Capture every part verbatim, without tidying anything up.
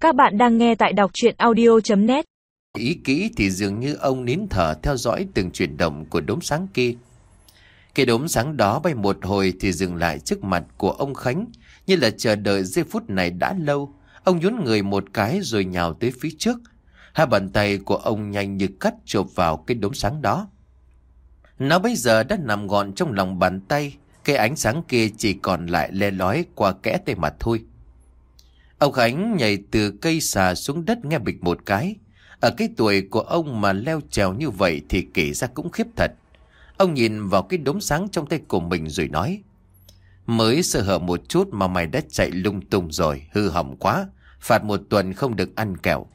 Các bạn đang nghe tại đọc truyện audio chấm net. Ý kỹ thì dường như ông nín thở theo dõi từng chuyển động của đốm sáng kia. Cái đốm sáng đó bay một hồi thì dừng lại trước mặt của ông Khánh, như là chờ đợi giây phút này đã lâu. Ông nhún người một cái rồi nhào tới phía trước. Hai bàn tay của ông nhanh như cắt chộp vào cái đốm sáng đó. Nó bây giờ đã nằm gọn trong lòng bàn tay. Cái ánh sáng kia chỉ còn lại le lói qua kẽ tay mà thôi. Ông Khánh nhảy từ cây xà xuống đất nghe bịch một cái. Ở cái tuổi của ông mà leo trèo như vậy thì kể ra cũng khiếp thật. Ông nhìn vào cái đốm sáng trong tay của mình rồi nói: Mới sơ hở một chút mà mày đã chạy lung tung rồi, hư hỏng quá, phạt một tuần không được ăn kẹo.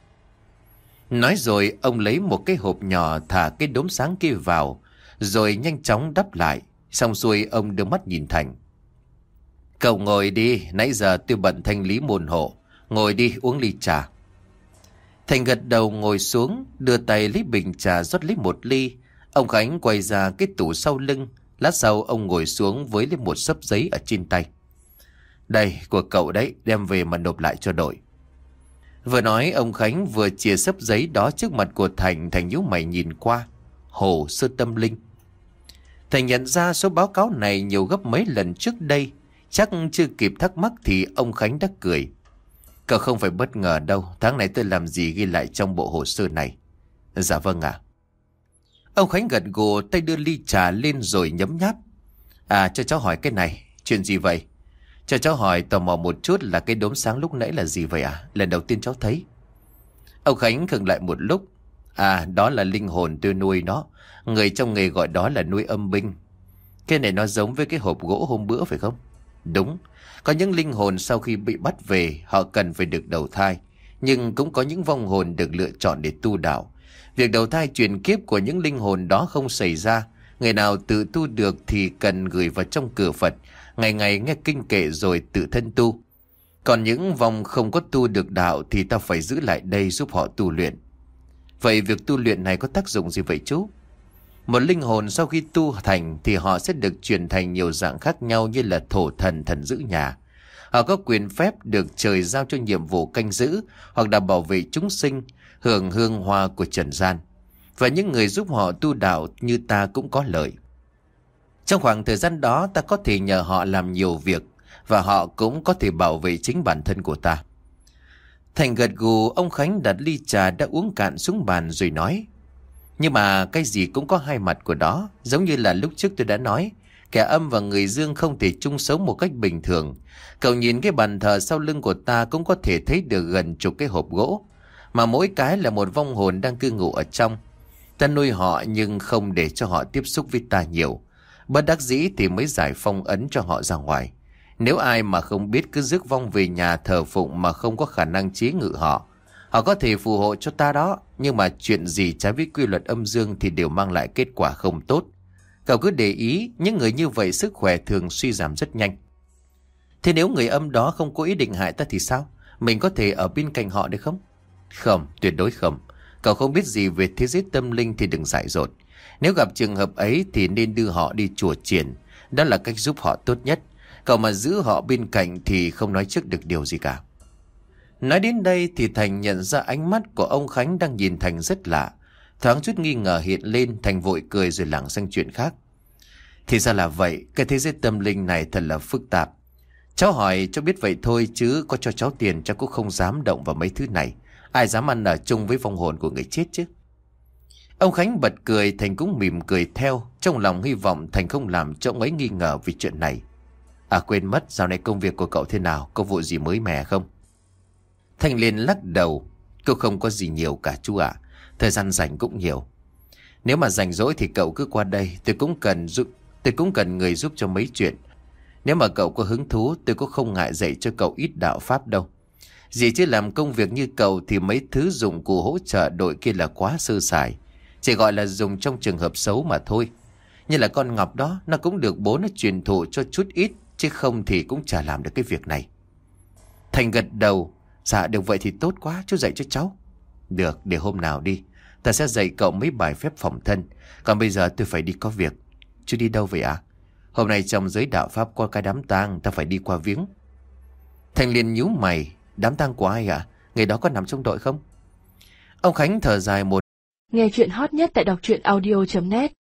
Nói rồi ông lấy một cái hộp nhỏ thả cái đốm sáng kia vào, rồi nhanh chóng đắp lại. Xong xuôi ông đưa mắt nhìn Thành. Cậu ngồi đi, nãy giờ tôi bận thanh lý môn hộ. Ngồi đi uống ly trà. Thành gật đầu ngồi xuống, đưa tay lấy bình trà rót lấy một ly. Ông Khánh quay ra cái tủ sau lưng. Lát sau ông ngồi xuống với lấy một xấp giấy ở trên tay. Đây, của cậu đấy, đem về mà nộp lại cho đội. Vừa nói ông Khánh vừa chìa xấp giấy đó trước mặt của Thành. Thành nhíu mày nhìn qua. Hồ sơ tâm linh. Thành nhận ra số báo cáo này nhiều gấp mấy lần trước đây. Chắc chưa kịp thắc mắc thì ông Khánh đã cười. Cậu không phải bất ngờ đâu. Tháng này tôi làm gì ghi lại trong bộ hồ sơ này? Dạ vâng ạ. Ông Khánh gật gù, tay đưa ly trà lên rồi nhấm nháp. À, cho cháu hỏi cái này. Chuyện gì vậy? Cho cháu hỏi tò mò một chút là cái đốm sáng lúc nãy là gì vậy à? Lần đầu tiên cháu thấy. Ông Khánh khựng lại một lúc. À, đó là linh hồn tôi nuôi nó. Người trong nghề gọi đó là nuôi âm binh. Cái này nó giống với cái hộp gỗ hôm bữa phải không? Đúng. Có những linh hồn sau khi bị bắt về họ cần phải được đầu thai. Nhưng cũng có những vong hồn được lựa chọn để tu đạo. Việc đầu thai chuyển kiếp của những linh hồn đó không xảy ra. Người nào tự tu được thì cần gửi vào trong cửa Phật, ngày ngày nghe kinh kệ rồi tự thân tu. Còn những vong không có tu được đạo thì ta phải giữ lại đây giúp họ tu luyện. Vậy việc tu luyện này có tác dụng gì vậy chú? Một linh hồn sau khi tu thành thì họ sẽ được chuyển thành nhiều dạng khác nhau như là thổ thần, thần giữ nhà. Họ có quyền phép được trời giao cho nhiệm vụ canh giữ hoặc là bảo vệ chúng sinh, hưởng hương hoa của trần gian. Và những người giúp họ tu đạo như ta cũng có lợi. Trong khoảng thời gian đó ta có thể nhờ họ làm nhiều việc và họ cũng có thể bảo vệ chính bản thân của ta. Thành gật gù, ông Khánh đặt ly trà đã uống cạn xuống bàn rồi nói: Nhưng mà cái gì cũng có hai mặt của đó. Giống như là lúc trước tôi đã nói, kẻ âm và người dương không thể chung sống một cách bình thường. Cậu nhìn cái bàn thờ sau lưng của ta cũng có thể thấy được gần chục cái hộp gỗ, mà mỗi cái là một vong hồn đang cư ngụ ở trong. Ta nuôi họ nhưng không để cho họ tiếp xúc với ta nhiều. Bất đắc dĩ thì mới giải phong ấn cho họ ra ngoài. Nếu ai mà không biết cứ rước vong về nhà thờ phụng mà không có khả năng chế ngự họ. Họ có thể phù hộ cho ta đó, nhưng mà chuyện gì trái với quy luật âm dương thì đều mang lại kết quả không tốt. Cậu cứ để ý, những người như vậy sức khỏe thường suy giảm rất nhanh. Thế nếu người âm đó không có ý định hại ta thì sao? Mình có thể ở bên cạnh họ được không? Không, tuyệt đối không. Cậu không biết gì về thế giới tâm linh thì đừng dại dột. Nếu gặp trường hợp ấy thì nên đưa họ đi chùa chiền. Đó là cách giúp họ tốt nhất. Cậu mà giữ họ bên cạnh thì không nói trước được điều gì cả. Nói đến đây thì Thành nhận ra ánh mắt của ông Khánh đang nhìn Thành rất lạ. Thoáng chút nghi ngờ hiện lên, Thành vội cười rồi lảng sang chuyện khác. Thì ra là vậy, cái thế giới tâm linh này thật là phức tạp. Cháu hỏi cho biết vậy thôi chứ có cho cháu tiền cháu cũng không dám động vào mấy thứ này. Ai dám ăn ở chung với vong hồn của người chết chứ? Ông Khánh bật cười, Thành cũng mỉm cười theo. Trong lòng hy vọng Thành không làm cho ông ấy nghi ngờ vì chuyện này. À quên mất, dạo này công việc của cậu thế nào? Có vụ gì mới mẻ không? Thành liền lắc đầu. Cô không có gì nhiều cả chú ạ. Thời gian rảnh cũng nhiều. Nếu mà rảnh rỗi thì cậu cứ qua đây. Tôi cũng cần giúp Tôi cũng cần người giúp cho mấy chuyện. Nếu mà cậu có hứng thú, tôi cũng không ngại dạy cho cậu ít đạo pháp đâu. Gì chứ làm công việc như cậu thì mấy thứ dụng cụ hỗ trợ đội kia là quá sơ sài. Chỉ gọi là dùng trong trường hợp xấu mà thôi. Như là con Ngọc đó, nó cũng được bố nó truyền thụ cho chút ít, chứ không thì cũng chả làm được cái việc này. Thành gật đầu. Dạ được vậy thì tốt quá, chú dạy cho cháu. Được, để hôm nào đi. Ta sẽ dạy cậu mấy bài phép phòng thân. Còn bây giờ tôi phải đi có việc. Chú đi đâu vậy ạ? À? Hôm nay trong giới đạo pháp có cái đám tang, ta phải đi qua viếng. Thành liền nhíu mày. Đám tang của ai ạ? À? Người đó có nằm trong đội không? Ông Khánh thở dài một. Nghe chuyện hot nhất tại đọc truyện audio chấm net